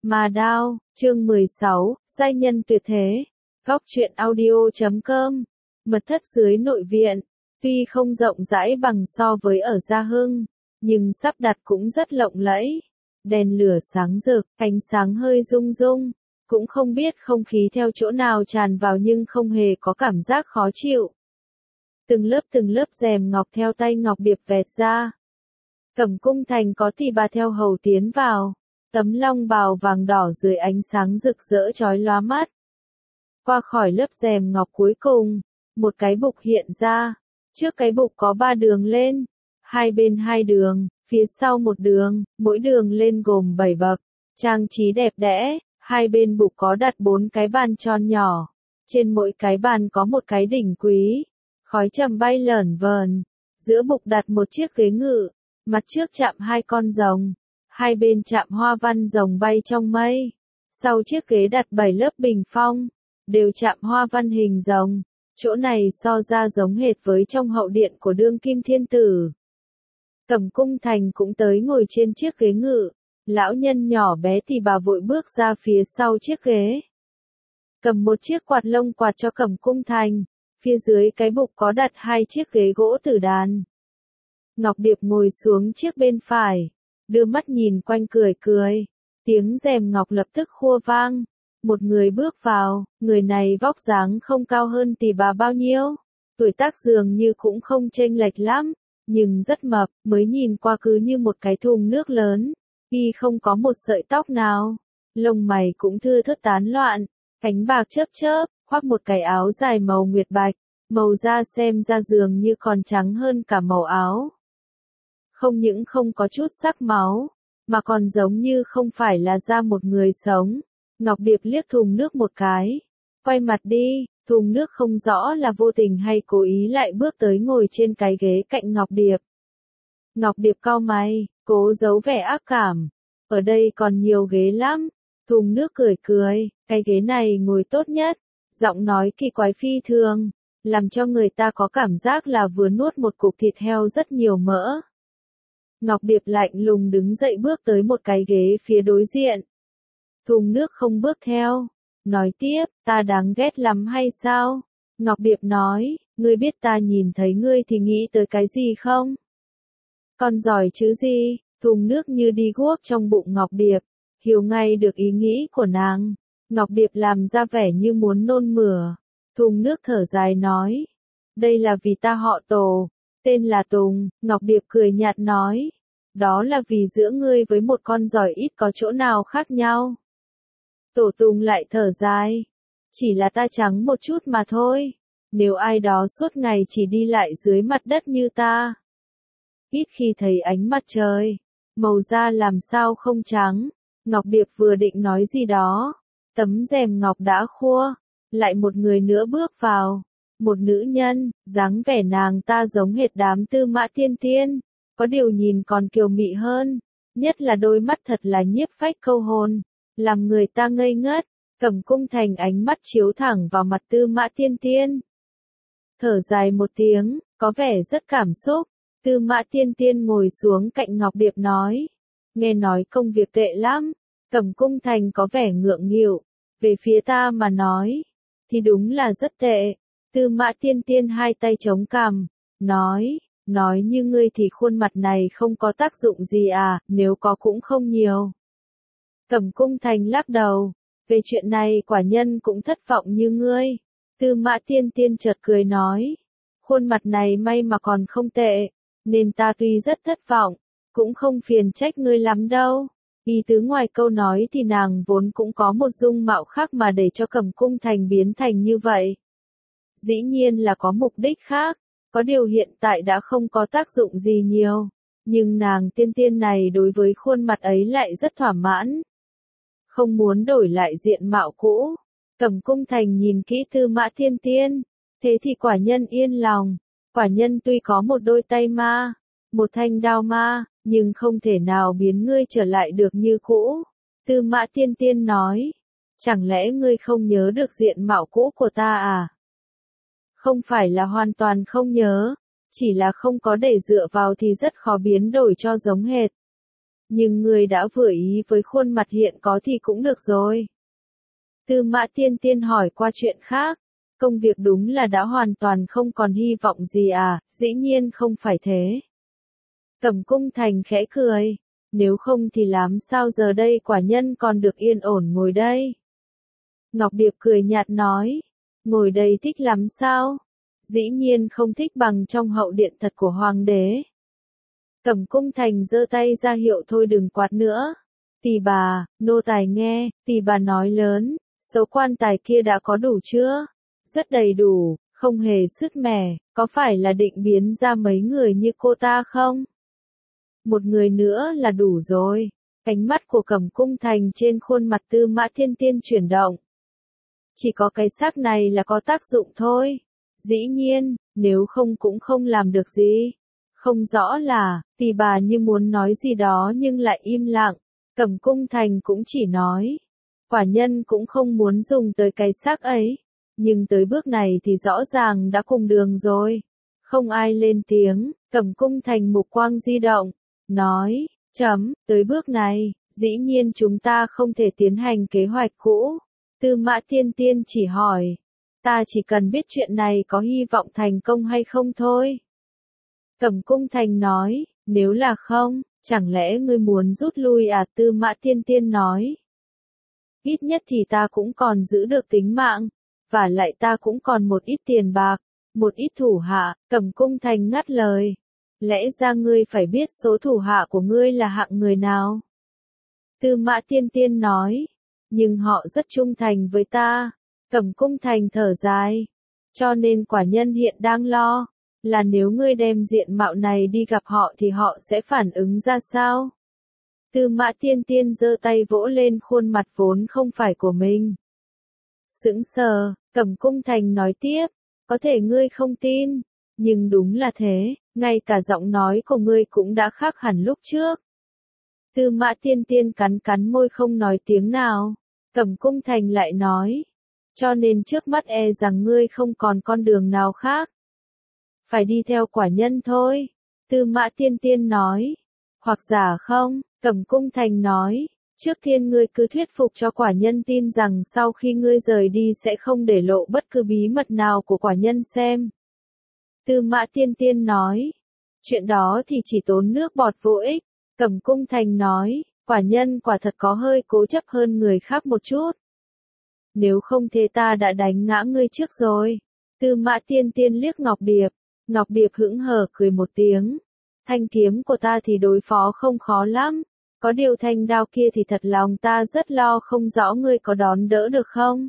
Mà Đao, chương 16, giai nhân tuyệt thế. Góc truyện audio.com. Mật thất dưới nội viện, tuy không rộng rãi bằng so với ở Gia Hưng, nhưng sắp đặt cũng rất lộng lẫy. Đèn lửa sáng rực, ánh sáng hơi rung rung, cũng không biết không khí theo chỗ nào tràn vào nhưng không hề có cảm giác khó chịu. Từng lớp rèm ngọc theo tay Ngọc Điệp vẹt ra. Cẩm Cung Thành có tỷ bà theo hầu tiến vào, tấm long bào vàng đỏ dưới ánh sáng rực rỡ chói lóa mắt. Qua khỏi lớp rèm ngọc cuối cùng, một cái bục hiện ra, trước cái bục có 3 đường lên, hai bên 2 đường, phía sau 1 đường, mỗi đường lên gồm 7 bậc, trang trí đẹp đẽ, hai bên bục có đặt 4 cái bàn tròn nhỏ, trên mỗi cái bàn có một cái đỉnh quý, khói trầm bay lởn vởn, giữa bục đặt một chiếc ghế ngự, mặt trước chạm 2 con rồng, hai bên chạm hoa văn rồng bay trong mây, sau chiếc ghế đặt 7 lớp bình phong, đều chạm hoa văn hình rồng, chỗ này so ra giống hệt với trong hậu điện của đương kim thiên tử. Cẩm Cung Thành cũng tới ngồi trên chiếc ghế ngự, lão nhân nhỏ bé thì bà vội bước ra phía sau chiếc ghế, cầm một chiếc quạt lông quạt cho Cẩm Cung Thành, phía dưới cái bục có đặt 2 chiếc ghế gỗ tử đàn. Ngọc Điệp ngồi xuống chiếc bên phải, đưa mắt nhìn quanh cười cười, tiếng rèm ngọc lập tức khua vang, một người bước vào, người này vóc dáng không cao hơn tỷ bà bao nhiêu, tuổi tác dường như cũng không chênh lệch lắm, nhưng rất mập, mới nhìn qua cứ như một cái thùng nước lớn, y không có một sợi tóc nào, lông mày cũng thưa thớt tán loạn, cánh bạc chớp chớp, khoác một cái áo dài màu nguyệt bạch, màu da xem ra dường như còn trắng hơn cả màu áo. Không những không có chút sắc máu, mà còn giống như không phải là da một người sống. Ngọc Điệp liếc thùng nước một cái, quay mặt đi, thùng nước không rõ là vô tình hay cố ý lại bước tới ngồi trên cái ghế cạnh Ngọc Điệp. Ngọc Điệp cau mày, cố giấu vẻ ác cảm, ở đây còn nhiều ghế lắm. Thùng nước cười cười, cái ghế này ngồi tốt nhất, giọng nói kỳ quái phi thường, làm cho người ta có cảm giác là vừa nuốt một cục thịt heo rất nhiều mỡ. Ngọc Điệp lạnh lùng đứng dậy bước tới một cái ghế phía đối diện. Thùng nước không bước theo, nói tiếp, ta đáng ghét lắm hay sao? Ngọc Điệp nói, ngươi biết ta nhìn thấy ngươi thì nghĩ tới cái gì không? Con giỏi chứ gì? Thùng nước như đi guốc trong bụng Ngọc Điệp, hiểu ngay được ý nghĩ của nàng. Ngọc Điệp làm ra vẻ như muốn nôn mửa. Thùng nước thở dài nói, đây là vì ta họ Tổ, tên là Tùng. Ngọc Điệp cười nhạt nói, đó là vì giữa ngươi với một con giỏi ít có chỗ nào khác nhau. Tổ Tùng lại thở dài, chỉ là ta trắng một chút mà thôi, nếu ai đó suốt ngày chỉ đi lại dưới mặt đất như ta, ít khi thấy ánh mặt trời, màu da làm sao không trắng. Ngọc Điệp vừa định nói gì đó, tấm rèm ngọc đã khua, lại một người nữa bước vào, một nữ nhân, dáng vẻ nàng ta giống hệt đám Tư Mã Tiên Tiên, có điều nhìn còn kiều mị hơn, nhất là đôi mắt thật là nhiếp phách câu hồn, làm người ta ngây ngất. Cẩm Cung Thành ánh mắt chiếu thẳng vào mặt Tư Mã Tiên Tiên, thở dài một tiếng, có vẻ rất cảm xúc. Tư Mã Tiên Tiên ngồi xuống cạnh Ngọc Điệp nói, nghe nói công việc tệ lắm. Cẩm Cung Thành có vẻ ngượng nghịu, về phía ta mà nói, thì đúng là rất tệ. Tư Mã Tiên Tiên hai tay chống cằm, nói như ngươi thì khuôn mặt này không có tác dụng gì à, nếu có cũng không nhiều. Cẩm Cung Thành lắc đầu, về chuyện này quả nhân cũng thất vọng như ngươi. Tư Mã Tiên Tiên chợt cười nói, khuôn mặt này may mà còn không tệ, nên ta tuy rất thất vọng, cũng không phiền trách ngươi lắm đâu. Ý tứ ngoài câu nói thì nàng vốn cũng có một dung mạo khác mà để cho Cẩm Cung Thành biến thành như vậy. Dĩ nhiên là có mục đích khác, có điều hiện tại đã không có tác dụng gì nhiều, nhưng nàng Tiên Tiên này đối với khuôn mặt ấy lại rất thỏa mãn, không muốn đổi lại diện mạo cũ. Cẩm Cung Thành nhìn kỹ Tư Mã Tiên Tiên, thế thì quả nhân yên lòng, quả nhân tuy có một đôi tay ma, một thanh đao ma, nhưng không thể nào biến ngươi trở lại được như cũ. Tư Mã Tiên Tiên nói, chẳng lẽ ngươi không nhớ được diện mạo cũ của ta à? Không phải là hoàn toàn không nhớ, chỉ là không có để dựa vào thì rất khó biến đổi cho giống hệt. Nhưng ngươi đã vừa ý với khuôn mặt hiện có thì cũng được rồi. Tư Mã Tiên Tiên hỏi qua chuyện khác. Công việc đúng là đã hoàn toàn không còn hy vọng gì à, dĩ nhiên không phải thế. Cẩm Cung Thành khẽ cười. Nếu không thì làm sao giờ đây quả nhân còn được yên ổn ngồi đây. Ngọc Điệp cười nhạt nói. Ngồi đây thích lắm sao? Dĩ nhiên không thích bằng trong hậu điện thật của hoàng đế. Cẩm Cung Thành giơ tay ra hiệu thôi đừng quạt nữa. Tỷ bà, nô tài nghe, tỷ bà nói lớn, số quan tài kia đã có đủ chưa? Rất đầy đủ, không hề sứt mẻ, có phải là định biến ra mấy người như cô ta không? Một người nữa là đủ rồi. Ánh mắt của Cẩm Cung Thành trên khuôn mặt Tư Mã Thiên Tiên chuyển động. Chỉ có cái xác này là có tác dụng thôi. Dĩ nhiên, nếu không cũng không làm được gì. Không rõ là, tỷ bà như muốn nói gì đó nhưng lại im lặng. Cẩm Cung Thành cũng chỉ nói. Quả nhân cũng không muốn dùng tới cái xác ấy. Nhưng tới bước này thì rõ ràng đã cùng đường rồi. Không ai lên tiếng, Cẩm Cung Thành mục quang di động. Nói, tới bước này, dĩ nhiên chúng ta không thể tiến hành kế hoạch cũ. Tư Mã Tiên Tiên chỉ hỏi. Ta chỉ cần biết chuyện này có hy vọng thành công hay không thôi. Cẩm Cung Thành nói, nếu là không, chẳng lẽ ngươi muốn rút lui à? Tư Mã Tiên Tiên nói. Ít nhất thì ta cũng còn giữ được tính mạng, và lại ta cũng còn một ít tiền bạc, một ít thủ hạ. Cẩm Cung Thành ngắt lời. Lẽ ra ngươi phải biết số thủ hạ của ngươi là hạng người nào? Tư Mã Tiên Tiên nói. Nhưng họ rất trung thành với ta. Cẩm Cung Thành thở dài. Cho nên quả nhân hiện đang lo, là nếu ngươi đem diện mạo này đi gặp họ thì họ sẽ phản ứng ra sao? Tư Mã Tiên Tiên giơ tay vỗ lên khuôn mặt vốn không phải của mình. Sững sờ, Cẩm Cung Thành nói tiếp, có thể ngươi không tin, nhưng đúng là thế, ngay cả giọng nói của ngươi cũng đã khác hẳn lúc trước. Tư Mã Tiên Tiên cắn cắn môi không nói tiếng nào. Cẩm Cung Thành lại nói, cho nên trước mắt e rằng ngươi không còn con đường nào khác. Phải đi theo quả nhân thôi. Tư Mã Tiên Tiên nói. Hoặc giả không, Cẩm Cung Thành nói, trước tiên ngươi cứ thuyết phục cho quả nhân tin rằng sau khi ngươi rời đi sẽ không để lộ bất cứ bí mật nào của quả nhân xem. Tư Mã Tiên Tiên nói, chuyện đó thì chỉ tốn nước bọt vô ích. Cẩm Cung Thành nói, quả nhân quả thật có hơi cố chấp hơn người khác một chút. Nếu không thế ta đã đánh ngã ngươi trước rồi. Tư Mã Tiên Tiên liếc Ngọc Điệp. Ngọc Điệp hững hờ cười một tiếng. Thanh kiếm của ta thì đối phó không khó lắm. Có điều thanh đao kia thì thật lòng ta rất lo không rõ ngươi có đón đỡ được không.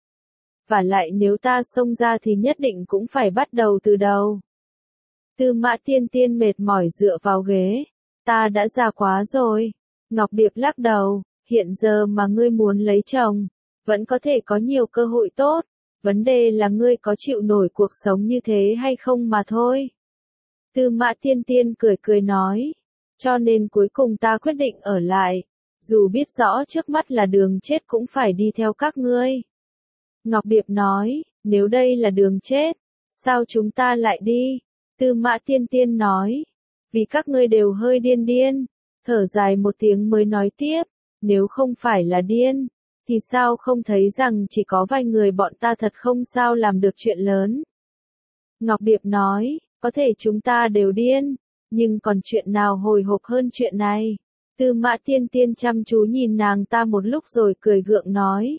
Và lại nếu ta xông ra thì nhất định cũng phải bắt đầu từ đầu. Tư Mã Tiên Tiên mệt mỏi dựa vào ghế. Ta đã già quá rồi. Ngọc Điệp lắc đầu. Hiện giờ mà ngươi muốn lấy chồng, vẫn có thể có nhiều cơ hội tốt. Vấn đề là ngươi có chịu nổi cuộc sống như thế hay không mà thôi. Tư Mã Tiên Tiên cười cười nói. Cho nên cuối cùng ta quyết định ở lại. Dù biết rõ trước mắt là đường chết cũng phải đi theo các ngươi. Ngọc Điệp nói, nếu đây là đường chết, sao chúng ta lại đi? Tư Mã Tiên Tiên nói, vì các ngươi đều hơi điên điên. Thở dài một tiếng mới nói tiếp, nếu không phải là điên, thì sao không thấy rằng chỉ có vài người bọn ta thật không sao làm được chuyện lớn. Ngọc Điệp nói, có thể chúng ta đều điên, nhưng còn chuyện nào hồi hộp hơn chuyện này? Tư Mã Tiên Tiên chăm chú nhìn nàng ta một lúc rồi cười gượng nói.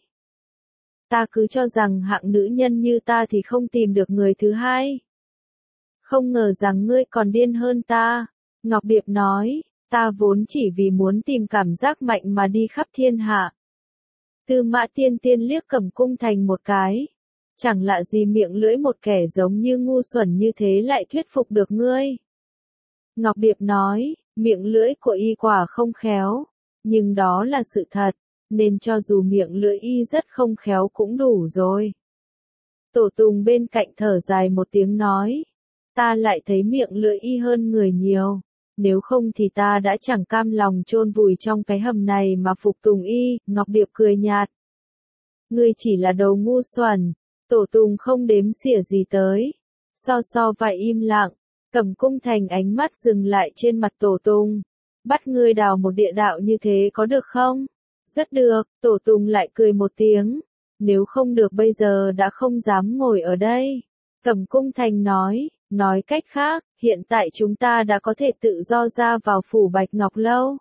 Ta cứ cho rằng hạng nữ nhân như ta thì không tìm được người thứ hai. Không ngờ rằng ngươi còn điên hơn ta. Ngọc Điệp nói, ta vốn chỉ vì muốn tìm cảm giác mạnh mà đi khắp thiên hạ. Tư Mã Tiên Tiên liếc Cẩm Cung Thành một cái. Chẳng lạ gì miệng lưỡi một kẻ giống như ngu xuẩn như thế lại thuyết phục được ngươi. Ngọc Điệp nói, miệng lưỡi của y quả không khéo, nhưng đó là sự thật, nên cho dù miệng lưỡi y rất không khéo cũng đủ rồi. Tổ Tùng bên cạnh thở dài một tiếng nói, ta lại thấy miệng lưỡi y hơn người nhiều, nếu không thì ta đã chẳng cam lòng chôn vùi trong cái hầm này mà phục tùng y. Ngọc Điệp cười nhạt. Ngươi chỉ là đầu ngu xuẩn. Tổ Tùng không đếm xỉa gì tới. So và im lặng. Cẩm Cung Thành ánh mắt dừng lại trên mặt Tổ Tùng. bắt ngươi đào một địa đạo như thế có được không? Rất được, Tổ Tùng lại cười một tiếng. Nếu không được bây giờ đã không dám ngồi ở đây. Cẩm Cung Thành nói cách khác, hiện tại chúng ta đã có thể tự do ra vào phủ Bạch Ngọc Lâu.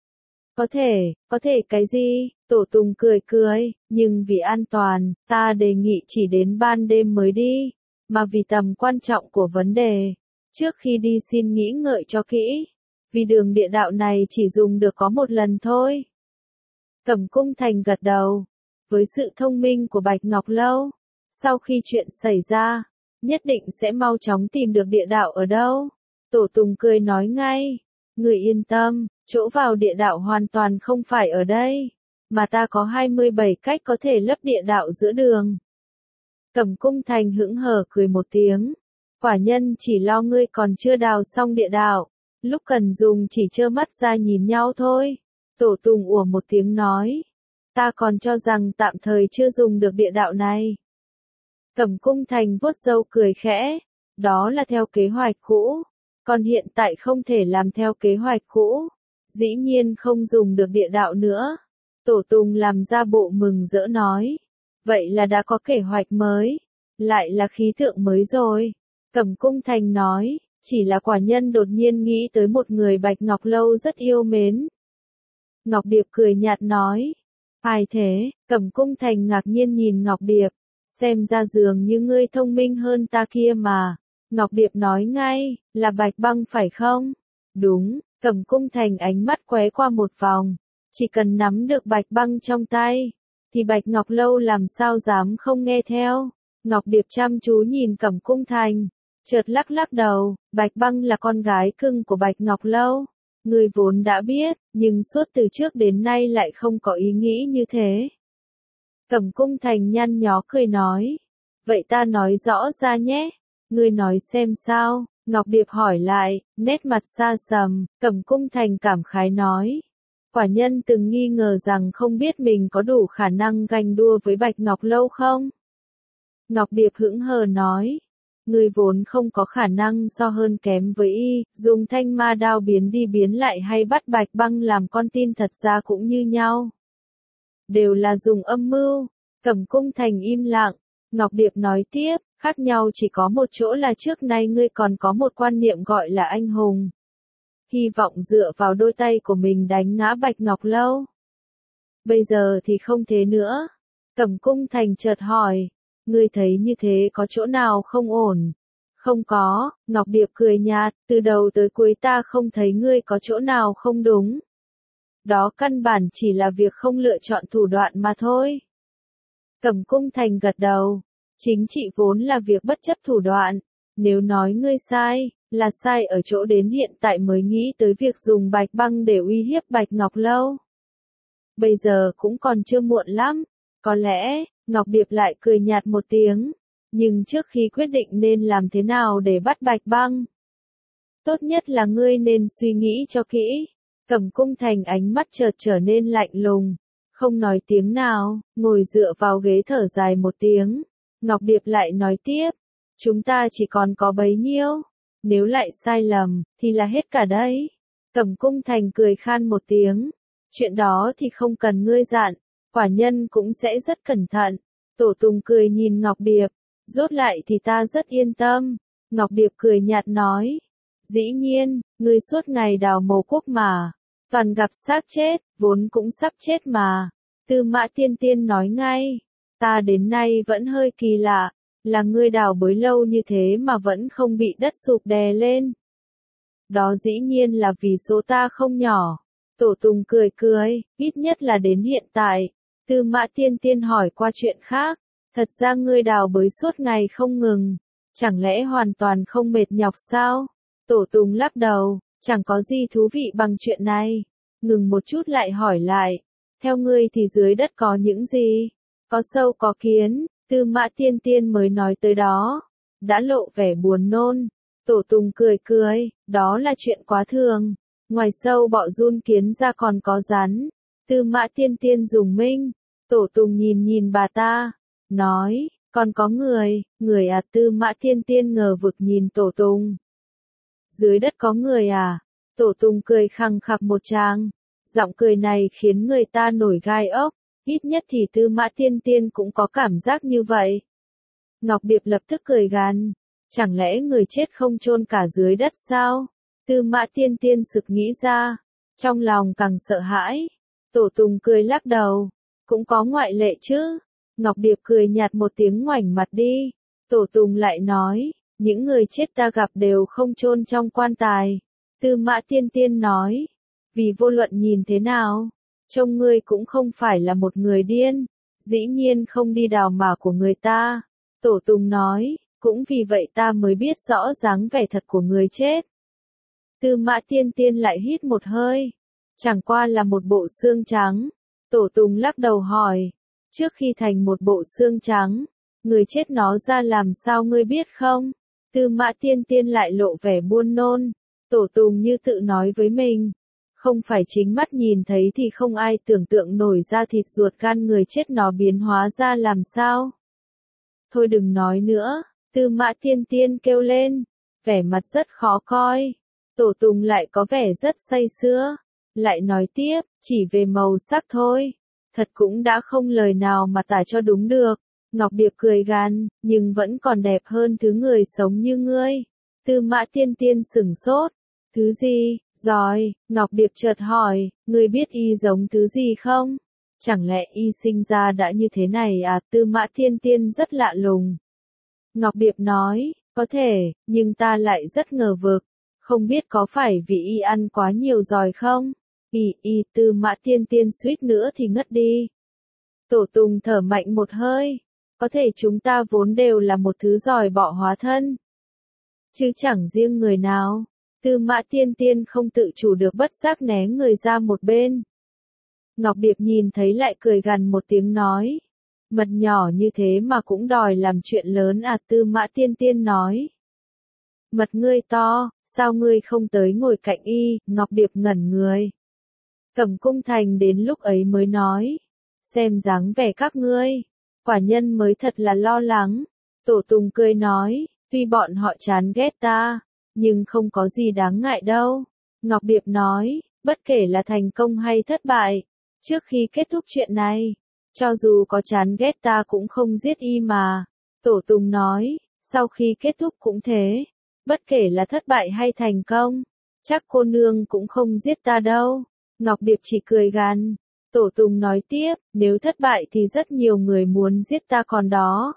Có thể cái gì? Tổ Tùng cười, nhưng vì an toàn, ta đề nghị chỉ đến ban đêm mới đi, mà vì tầm quan trọng của vấn đề. Trước khi đi xin nghĩ ngợi cho kỹ, vì đường địa đạo này chỉ dùng được có một lần thôi. Cẩm Cung Thành gật đầu, với sự thông minh của Bạch Ngọc Lâu, sau khi chuyện xảy ra, nhất định sẽ mau chóng tìm được địa đạo ở đâu. Tổ Tùng cười nói ngay, người yên tâm, chỗ vào địa đạo hoàn toàn không phải ở đây, mà ta có 27 cách có thể lấp địa đạo giữa đường. Cẩm Cung Thành hững hờ cười một tiếng, quả nhân chỉ lo ngươi còn chưa đào xong địa đạo, lúc cần dùng chỉ trơ mắt ra nhìn nhau thôi. Tổ Tùng ủa một tiếng nói, ta còn cho rằng tạm thời chưa dùng được địa đạo này. Cẩm Cung Thành vuốt râu cười khẽ, đó là theo kế hoạch cũ, còn hiện tại không thể làm theo kế hoạch cũ, dĩ nhiên không dùng được địa đạo nữa. Tổ Tùng làm ra bộ mừng rỡ nói, vậy là đã có kế hoạch mới, lại là khí tượng mới rồi. Cẩm Cung Thành nói, chỉ là quả nhân đột nhiên nghĩ tới một người Bạch Ngọc Lâu rất yêu mến. Ngọc Điệp cười nhạt nói, ai thế? Cẩm Cung Thành ngạc nhiên nhìn Ngọc Điệp, xem ra dường như ngươi thông minh hơn ta kia mà. Ngọc Điệp nói ngay, là Bạch Băng phải không? Đúng, Cẩm Cung Thành ánh mắt qué qua một vòng, chỉ cần nắm được Bạch Băng trong tay, thì Bạch Ngọc Lâu làm sao dám không nghe theo. Ngọc Điệp chăm chú nhìn Cẩm Cung Thành, chợt lắc đầu, Bạch Băng là con gái cưng của Bạch Ngọc Lâu. Người vốn đã biết, nhưng suốt từ trước đến nay lại không có ý nghĩ như thế. Cẩm Cung Thành nhăn nhó cười nói, vậy ta nói rõ ra nhé, ngươi nói xem sao. Ngọc Điệp hỏi lại, nét mặt xa sầm. Cẩm Cung Thành cảm khái nói, quả nhân từng nghi ngờ rằng không biết mình có đủ khả năng ganh đua với Bạch Ngọc Lâu không? Ngọc Điệp hững hờ nói, ngươi vốn không có khả năng so hơn kém với y, dùng thanh ma đao biến đi biến lại hay bắt Bạch Băng làm con tin thật ra cũng như nhau. Đều là dùng âm mưu. Cẩm Cung Thành im lặng, Ngọc Điệp nói tiếp, khác nhau chỉ có một chỗ là trước nay ngươi còn có một quan niệm gọi là anh hùng. Hy vọng dựa vào đôi tay của mình đánh ngã Bạch Ngọc Lâu. Bây giờ thì không thế nữa. Cẩm Cung Thành chợt hỏi, ngươi thấy như thế có chỗ nào không ổn? Không có, Ngọc Điệp cười nhạt, từ đầu tới cuối ta không thấy ngươi có chỗ nào không đúng. Đó căn bản chỉ là việc không lựa chọn thủ đoạn mà thôi. Cẩm Cung Thành gật đầu, chính trị vốn là việc bất chấp thủ đoạn, nếu nói ngươi sai, là sai ở chỗ đến hiện tại mới nghĩ tới việc dùng Bạch Băng để uy hiếp Bạch Ngọc Lâu. Bây giờ cũng còn chưa muộn lắm, có lẽ, Ngọc Điệp lại cười nhạt một tiếng, nhưng trước khi quyết định nên làm thế nào để bắt Bạch Băng, tốt nhất là ngươi nên suy nghĩ cho kỹ. Cẩm Cung Thành ánh mắt chợt trở nên lạnh lùng, không nói tiếng nào, ngồi dựa vào ghế thở dài một tiếng. Ngọc Điệp lại nói tiếp, chúng ta chỉ còn có bấy nhiêu, nếu lại sai lầm, thì là hết cả đấy. Cẩm Cung Thành cười khan một tiếng, chuyện đó thì không cần ngươi dặn, quả nhân cũng sẽ rất cẩn thận. Tổ Tùng cười nhìn Ngọc Điệp, rốt lại thì ta rất yên tâm. Ngọc Điệp cười nhạt nói, dĩ nhiên, ngươi suốt ngày đào mồ quốc mà, toàn gặp xác chết, vốn cũng sắp chết mà. Tư Mã Tiên Tiên nói ngay, ta đến nay vẫn hơi kỳ lạ, là ngươi đào bới lâu như thế mà vẫn không bị đất sụp đè lên. Đó dĩ nhiên là vì số ta không nhỏ. Tổ Tùng cười, ít nhất là đến hiện tại. Tư Mã Tiên Tiên hỏi qua chuyện khác, thật ra ngươi đào bới suốt ngày không ngừng, chẳng lẽ hoàn toàn không mệt nhọc sao? Tổ Tùng lắc đầu, chẳng có gì thú vị bằng chuyện này. Ngừng một chút lại hỏi lại, theo ngươi thì dưới đất có những gì? Có sâu có kiến. Tư Mã Tiên Tiên mới nói tới đó, đã lộ vẻ buồn nôn. Tổ Tùng cười, đó là chuyện quá thường. Ngoài sâu bọ giun kiến ra còn có rắn. Tư Mã Tiên Tiên dùng minh. Tổ Tùng nhìn bà ta, nói, còn có người à? Tư Mã Tiên Tiên ngờ vực nhìn Tổ Tùng. Dưới đất có người à? Tổ Tùng cười khằng khặc một tràng. Giọng cười này khiến người ta nổi gai ốc, ít nhất thì Tư Mã Tiên Tiên cũng có cảm giác như vậy. Ngọc Điệp lập tức cười gằn, chẳng lẽ người chết không chôn cả dưới đất sao? Tư Mã Tiên Tiên sực nghĩ ra, trong lòng càng sợ hãi. Tổ Tùng cười lắc đầu, cũng có ngoại lệ chứ. Ngọc Điệp cười nhạt một tiếng ngoảnh mặt đi. Tổ Tùng lại nói, những người chết ta gặp đều không chôn trong quan tài. Tư Mã Tiên Tiên nói, vì vô luận nhìn thế nào, trông ngươi cũng không phải là một người điên, dĩ nhiên không đi đào mả của người ta. Tổ Tùng nói, cũng vì vậy ta mới biết rõ dáng vẻ thật của người chết. Tư Mã Tiên Tiên lại hít một hơi, chẳng qua là một bộ xương trắng. Tổ Tùng lắc đầu hỏi, trước khi thành một bộ xương trắng, người chết nó ra làm sao ngươi biết không? Tư Mã Tiên Tiên lại lộ vẻ buồn nôn. Tổ Tùng như tự nói với mình, không phải chính mắt nhìn thấy thì không ai tưởng tượng nổi ra thịt ruột gan người chết nó biến hóa ra làm sao. Thôi đừng nói nữa, Tư Mã Tiên Tiên kêu lên, vẻ mặt rất khó coi. Tổ Tùng lại có vẻ rất say sưa, lại nói tiếp, chỉ về màu sắc thôi, thật cũng đã không lời nào mà tả cho đúng được. Ngọc Điệp cười gằn, nhưng vẫn còn đẹp hơn thứ người sống như ngươi. Tư Mã Tiên Tiên sửng sốt, thứ gì? Rồi, Ngọc Điệp chợt hỏi, ngươi biết y giống thứ gì không? Chẳng lẽ y sinh ra đã như thế này à? Tư Mã Tiên Tiên rất lạ lùng. Ngọc Điệp nói, có thể, nhưng ta lại rất ngờ vực, không biết có phải vì y ăn quá nhiều rồi không? Tư Mã Tiên Tiên suýt nữa thì ngất đi. Tổ Tùng thở mạnh một hơi, có thể chúng ta vốn đều là một thứ giỏi bọ hóa thân, chứ chẳng riêng người nào. Tư Mã Tiên Tiên không tự chủ được bất giác né người ra một bên. Ngọc Điệp nhìn thấy lại cười gằn một tiếng nói, mật nhỏ như thế mà cũng đòi làm chuyện lớn à? Tư Mã Tiên Tiên nói, mật ngươi to, sao ngươi không tới ngồi cạnh y? Ngọc Điệp ngẩn người. Cẩm Cung Thành đến lúc ấy mới nói, xem dáng vẻ các ngươi, quả nhân mới thật là lo lắng. Tổ Tùng cười nói, tuy bọn họ chán ghét ta, nhưng không có gì đáng ngại đâu. Ngọc Điệp nói, bất kể là thành công hay thất bại, trước khi kết thúc chuyện này, cho dù có chán ghét ta cũng không giết y mà. Tổ Tùng nói, sau khi kết thúc cũng thế, bất kể là thất bại hay thành công, chắc cô nương cũng không giết ta đâu. Ngọc Điệp chỉ cười gằn. Tổ Tùng nói tiếp, nếu thất bại thì rất nhiều người muốn giết ta còn đó.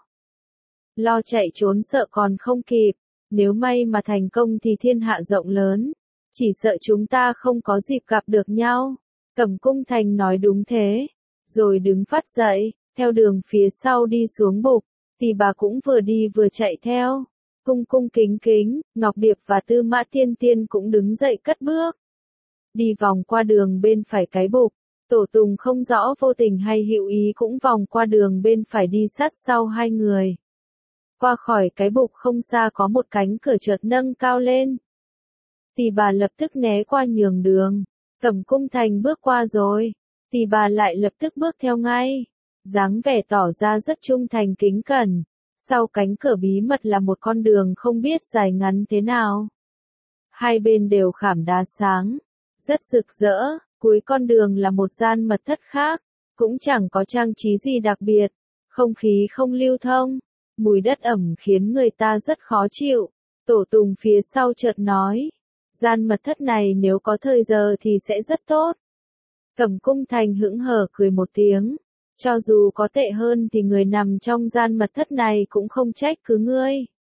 Lo chạy trốn sợ còn không kịp, nếu may mà thành công thì thiên hạ rộng lớn, chỉ sợ chúng ta không có dịp gặp được nhau. Cẩm Cung Thành nói đúng thế, rồi đứng phát dậy, theo đường phía sau đi xuống bục, thì bà cũng vừa đi vừa chạy theo. Cung cung kính kính, Ngọc Điệp và Tư Mã Tiên Tiên cũng đứng dậy cất bước. Đi vòng qua đường bên phải cái bục, Tổ Tùng không rõ vô tình hay hữu ý cũng vòng qua đường bên phải đi sát sau hai người. Qua khỏi cái bục không xa có một cánh cửa chợt nâng cao lên. Tỷ bà lập tức né qua nhường đường. Cẩm Cung Thành bước qua rồi, tỷ bà lại lập tức bước theo ngay, dáng vẻ tỏ ra rất trung thành kính cẩn. Sau cánh cửa bí mật là một con đường không biết dài ngắn thế nào. Hai bên đều khảm đá sáng, rất rực rỡ, cuối con đường là một gian mật thất khác, cũng chẳng có trang trí gì đặc biệt, không khí không lưu thông, mùi đất ẩm khiến người ta rất khó chịu. Tổ Tùng phía sau chợt nói, gian mật thất này nếu có thời giờ thì sẽ rất tốt. Cẩm Cung Thành hững hờ cười một tiếng, cho dù có tệ hơn thì người nằm trong gian mật thất này cũng không trách cứ ngươi.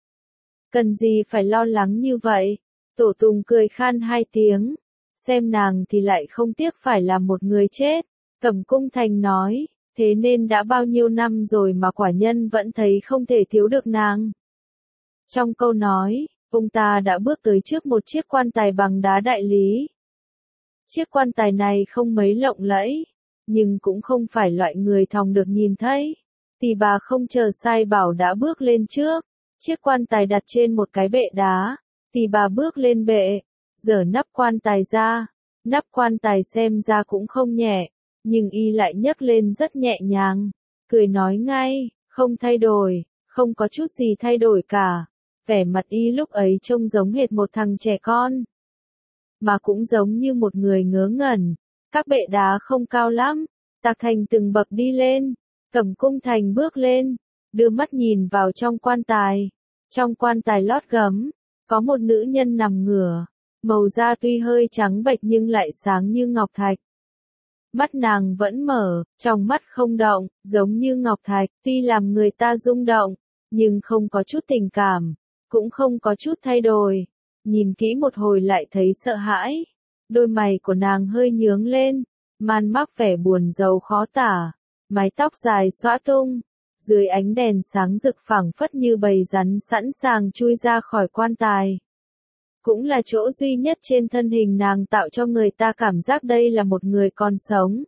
Cần gì phải lo lắng như vậy? Tổ Tùng cười khan hai tiếng, xem nàng thì lại không tiếc phải là một người chết. Cẩm Cung Thành nói, thế nên đã bao nhiêu năm rồi mà quả nhân vẫn thấy không thể thiếu được nàng. Trong câu nói, ông ta đã bước tới trước một chiếc quan tài bằng đá đại lý. Chiếc quan tài này không mấy lộng lẫy, nhưng cũng không phải loại người thòng được nhìn thấy. Tỷ bà không chờ sai bảo đã bước lên trước, chiếc quan tài đặt trên một cái bệ đá, tỷ bà bước lên bệ, giở nắp quan tài ra, nắp quan tài xem ra cũng không nhẹ, nhưng y lại nhấc lên rất nhẹ nhàng, cười nói ngay, không thay đổi, không có chút gì thay đổi cả, vẻ mặt y lúc ấy trông giống hệt một thằng trẻ con. mà cũng giống như một người ngớ ngẩn. Các bệ đá không cao lắm, tạc thành từng bậc đi lên. Cẩm Cung Thành bước lên, đưa mắt nhìn vào trong quan tài. Trong quan tài lót gấm, có một nữ nhân nằm ngửa, màu da tuy hơi trắng bệch nhưng lại sáng như ngọc thạch. Mắt nàng vẫn mở, trong mắt không động, giống như ngọc thạch, tuy làm người ta rung động, nhưng không có chút tình cảm, cũng không có chút thay đổi. Nhìn kỹ một hồi lại thấy sợ hãi, đôi mày của nàng hơi nhướng lên, man mác vẻ buồn rầu khó tả, mái tóc dài xõa tung, dưới ánh đèn sáng rực phảng phất như bầy rắn sẵn sàng chui ra khỏi quan tài. Cũng là chỗ duy nhất trên thân hình nàng tạo cho người ta cảm giác đây là một người còn sống.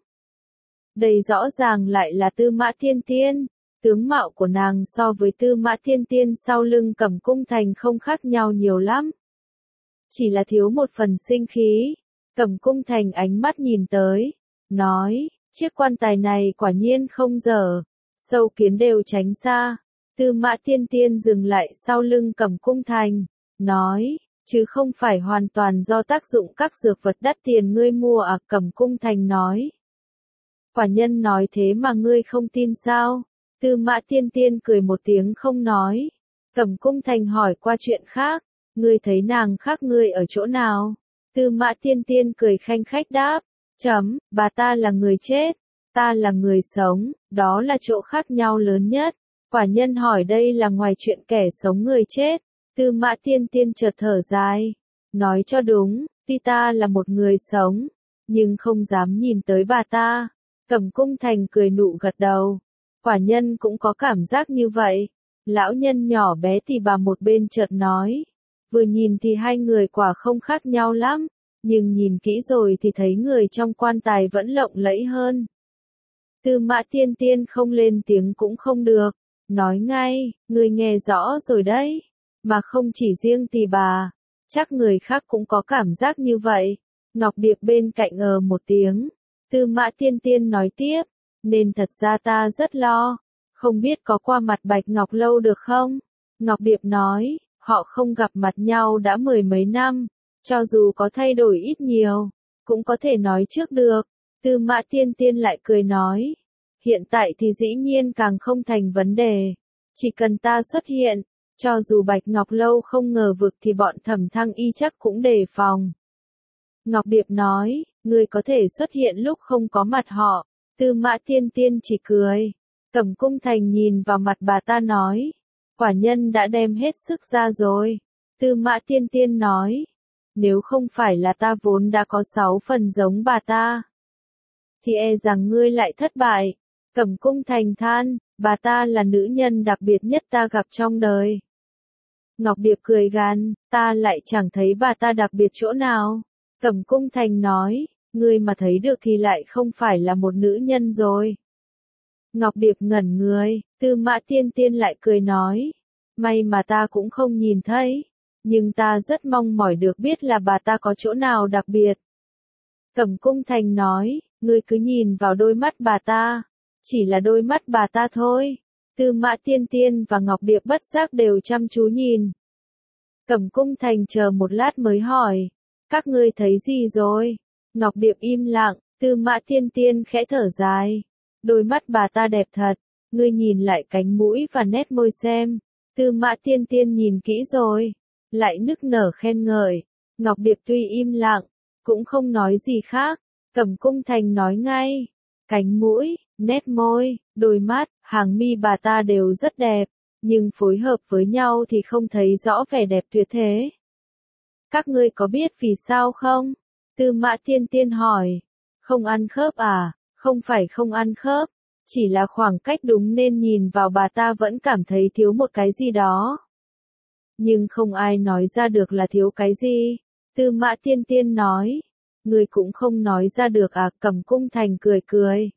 Đây rõ ràng lại là Tư Mã Thiên Tiên, tướng mạo của nàng so với Tư Mã Thiên Tiên sau lưng Cẩm Cung Thành không khác nhau nhiều lắm. Chỉ là thiếu một phần sinh khí. Cẩm Cung Thành ánh mắt nhìn tới, nói, chiếc quan tài này quả nhiên không dở, sâu kiến đều tránh xa. Tư Mã Thiên Tiên dừng lại sau lưng Cẩm Cung Thành, nói, chứ không phải hoàn toàn do tác dụng các dược vật đắt tiền ngươi mua à? Cẩm Cung Thành nói. Quả nhân nói thế mà ngươi không tin sao? Tư Mã Thiên Tiên cười một tiếng không nói. Cẩm Cung Thành hỏi qua chuyện khác, ngươi thấy nàng khác ngươi ở chỗ nào? Tư Mã Thiên Tiên cười khanh khách đáp, bà ta là người chết, ta là người sống, đó là chỗ khác nhau lớn nhất. Quả nhân hỏi đây là ngoài chuyện kẻ sống người chết. Tư Mã Thiên Tiên chợt thở dài, nói cho đúng, tuy ta là một người sống, nhưng không dám nhìn tới bà ta. Cẩm Cung Thành cười nụ gật đầu, quả nhân cũng có cảm giác như vậy. Lão nhân nhỏ bé thì bà một bên chợt nói, vừa nhìn thì hai người quả không khác nhau lắm, nhưng nhìn kỹ rồi thì thấy người trong quan tài vẫn lộng lẫy hơn. Tư Mã Thiên Tiên không lên tiếng cũng không được, nói ngay, ngươi nghe rõ rồi đấy. Mà không chỉ riêng tỷ bà, chắc người khác cũng có cảm giác như vậy. Ngọc Điệp bên cạnh một tiếng. Tư Mã Thiên Tiên nói tiếp, nên thật ra ta rất lo, không biết có qua mặt Bạch Ngọc Lâu được không? Ngọc Điệp nói, họ không gặp mặt nhau đã 10 mấy năm, cho dù có thay đổi ít nhiều, cũng có thể nói trước được. Tư Mã Thiên Tiên lại cười nói, hiện tại thì dĩ nhiên càng không thành vấn đề, chỉ cần ta xuất hiện. Cho dù Bạch Ngọc Lâu không ngờ vực thì bọn Thẩm Thăng Y chắc cũng đề phòng. Ngọc Điệp nói, ngươi có thể xuất hiện lúc không có mặt họ. Tư Mã Thiên Tiên chỉ cười. Cẩm Cung Thành nhìn vào mặt bà ta nói, quả nhân đã đem hết sức ra rồi. Tư Mã Thiên Tiên nói, nếu không phải là ta vốn đã có 6 phần giống bà ta, thì e rằng ngươi lại thất bại. Cẩm Cung Thành than, bà ta là nữ nhân đặc biệt nhất ta gặp trong đời. Ngọc Điệp cười gằn, ta lại chẳng thấy bà ta đặc biệt chỗ nào. Cẩm Cung Thành nói, ngươi mà thấy được thì lại không phải là một nữ nhân rồi. Ngọc Điệp ngẩn người, Tư Mã Thiên Tiên lại cười nói, may mà ta cũng không nhìn thấy, nhưng ta rất mong mỏi được biết là bà ta có chỗ nào đặc biệt. Cẩm Cung Thành nói, ngươi cứ nhìn vào đôi mắt bà ta, chỉ là đôi mắt bà ta thôi. Tư Mã Thiên Tiên và Ngọc Điệp bất giác đều chăm chú nhìn. Cẩm Cung Thành chờ một lát mới hỏi, các ngươi thấy gì rồi? Ngọc Điệp im lặng, Tư Mã Thiên Tiên khẽ thở dài. Đôi mắt bà ta đẹp thật, ngươi nhìn lại cánh mũi và nét môi xem. Tư Mã Thiên Tiên nhìn kỹ rồi, lại nức nở khen ngợi. Ngọc Điệp tuy im lặng, cũng không nói gì khác. Cẩm Cung Thành nói ngay, cánh mũi, nét môi, đôi mắt, hàng mi bà ta đều rất đẹp, nhưng phối hợp với nhau thì không thấy rõ vẻ đẹp tuyệt thế. Các ngươi có biết vì sao không? Tư Mã Thiên Tiên hỏi. Không ăn khớp à? Không phải không ăn khớp, chỉ là khoảng cách đúng nên nhìn vào bà ta vẫn cảm thấy thiếu một cái gì đó. Nhưng không ai nói ra được là thiếu cái gì. Tư Mã Thiên Tiên nói. Người cũng không nói ra được à? Cẩm Cung Thành cười cười.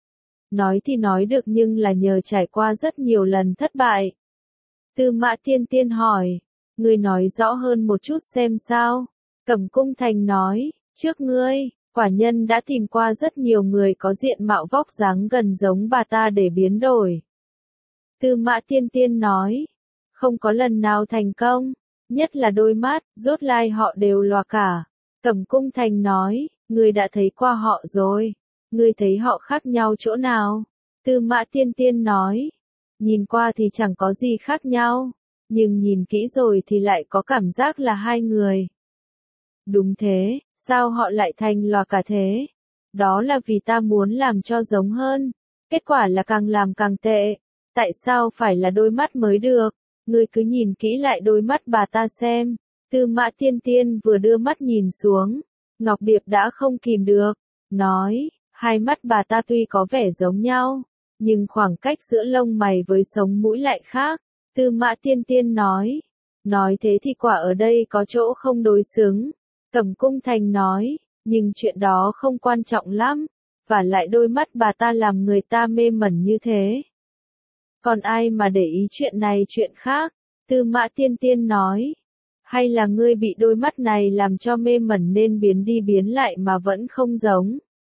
Nói thì nói được nhưng là nhờ trải qua rất nhiều lần thất bại. Tư Mã Thiên Tiên hỏi, ngươi nói rõ hơn một chút xem sao? Cẩm Cung Thành nói, trước ngươi, quả nhân đã tìm qua rất nhiều người có diện mạo vóc dáng gần giống bà ta để biến đổi. Tư Mã Thiên Tiên nói, không có lần nào thành công, nhất là đôi mắt, rốt lai họ đều lòa cả. Cẩm Cung Thành nói, ngươi đã thấy qua họ rồi. Ngươi thấy họ khác nhau chỗ nào? Tư Mã Tiên Tiên nói, nhìn qua thì chẳng có gì khác nhau, nhưng nhìn kỹ rồi thì lại có cảm giác là hai người. Đúng thế, sao họ lại thành loa cả thế? Đó là vì ta muốn làm cho giống hơn. Kết quả là càng làm càng tệ. Tại sao phải là đôi mắt mới được? Ngươi cứ nhìn kỹ lại đôi mắt bà ta xem. Tư Mã Tiên Tiên vừa đưa mắt nhìn xuống. Ngọc Điệp đã không kìm được. Nói, hai mắt bà ta tuy có vẻ giống nhau, nhưng khoảng cách giữa lông mày với sống mũi lại khác. Tư Mã Tiên Tiên nói thế thì quả ở đây có chỗ không đối xứng. Cẩm Cung Thành nói, nhưng chuyện đó không quan trọng lắm, và lại đôi mắt bà ta làm người ta mê mẩn như thế. Còn ai mà để ý chuyện này chuyện khác? Tư Mã Tiên Tiên nói, hay là ngươi bị đôi mắt này làm cho mê mẩn nên biến đi biến lại mà vẫn không giống?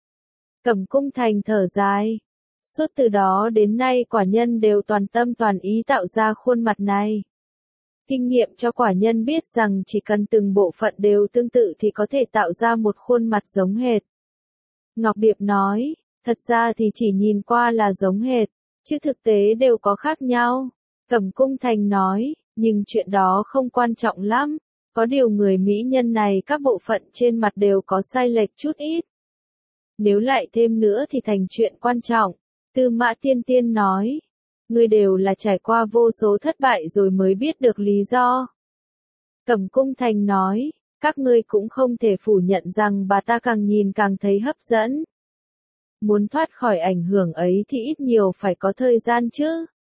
Cẩm Cung Thành thở dài. Suốt từ đó đến nay quả nhân đều toàn tâm toàn ý tạo ra khuôn mặt này. Kinh nghiệm cho quả nhân biết rằng chỉ cần từng bộ phận đều tương tự thì có thể tạo ra một khuôn mặt giống hệt. Ngọc Điệp nói, thật ra thì chỉ nhìn qua là giống hệt, chứ thực tế đều có khác nhau. Cẩm Cung Thành nói, nhưng chuyện đó không quan trọng lắm, có điều người mỹ nhân này các bộ phận trên mặt đều có sai lệch chút ít. Nếu lại thêm nữa thì thành chuyện quan trọng. Tư Mã Tiên Tiên nói, ngươi đều là trải qua vô số thất bại rồi mới biết được lý do. Cẩm Cung Thành nói, các ngươi cũng không thể phủ nhận rằng bà ta càng nhìn càng thấy hấp dẫn. Muốn thoát khỏi ảnh hưởng ấy thì ít nhiều phải có thời gian chứ.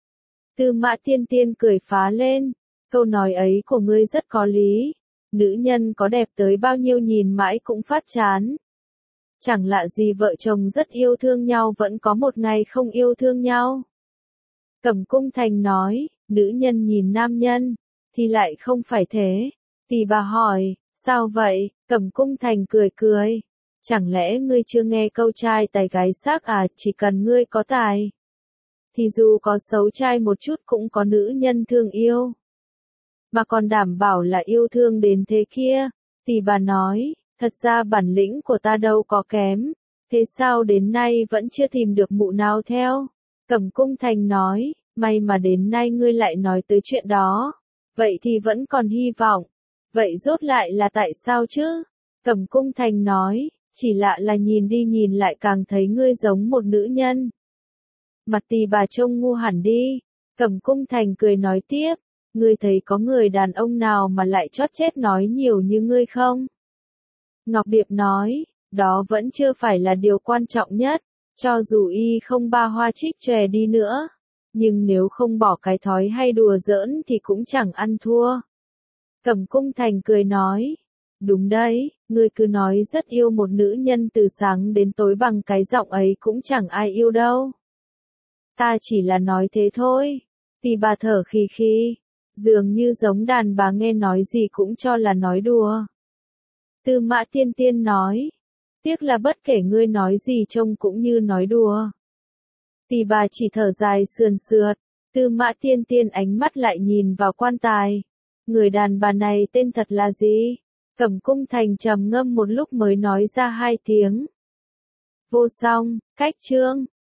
Tư Mã Tiên Tiên cười phá lên, câu nói ấy của ngươi rất có lý. Nữ nhân có đẹp tới bao nhiêu nhìn mãi cũng phát chán. Chẳng lạ gì vợ chồng rất yêu thương nhau vẫn có một ngày không yêu thương nhau. Cẩm Cung Thành nói, nữ nhân nhìn nam nhân, thì lại không phải thế. Tỷ bà hỏi, sao vậy? Cẩm Cung Thành cười cười. Chẳng lẽ ngươi chưa nghe câu trai tài gái sắc à, chỉ cần ngươi có tài, thì dù có xấu trai một chút cũng có nữ nhân thương yêu. Mà còn đảm bảo là yêu thương đến thế kia. Tỷ bà nói, thật ra bản lĩnh của ta đâu có kém, thế sao đến nay vẫn chưa tìm được mụ nào theo? Cẩm Cung Thành nói, may mà đến nay ngươi lại nói tới chuyện đó, vậy thì vẫn còn hy vọng. Vậy rốt lại là tại sao chứ? Cẩm Cung Thành nói, chỉ lạ là nhìn đi nhìn lại càng thấy ngươi giống một nữ nhân. Mặt Tỷ bà trông ngu hẳn đi. Cẩm Cung Thành cười nói tiếp, ngươi thấy có người đàn ông nào mà lại chót chết nói nhiều như ngươi không? Ngọc Điệp nói, đó vẫn chưa phải là điều quan trọng nhất, cho dù y không ba hoa trích chòe đi nữa. Nhưng nếu không bỏ cái thói hay đùa giỡn thì cũng chẳng ăn thua. Cẩm Cung Thành cười nói, đúng đấy, ngươi cứ nói rất yêu một nữ nhân từ sáng đến tối bằng cái giọng ấy cũng chẳng ai yêu đâu. Ta chỉ là nói thế thôi. Tỷ bà thở khì khì, dường như giống đàn bà nghe nói gì cũng cho là nói đùa. Tư Mã Tiên Tiên nói, tiếc là bất kể ngươi nói gì trông cũng như nói đùa. Tỷ bà chỉ thở dài sườn sượt. Tư Mã Tiên Tiên ánh mắt lại nhìn vào quan tài. Người đàn bà này tên thật là gì? Cẩm Cung Thành trầm ngâm một lúc mới nói ra hai tiếng. Vô Song, Cách Chương.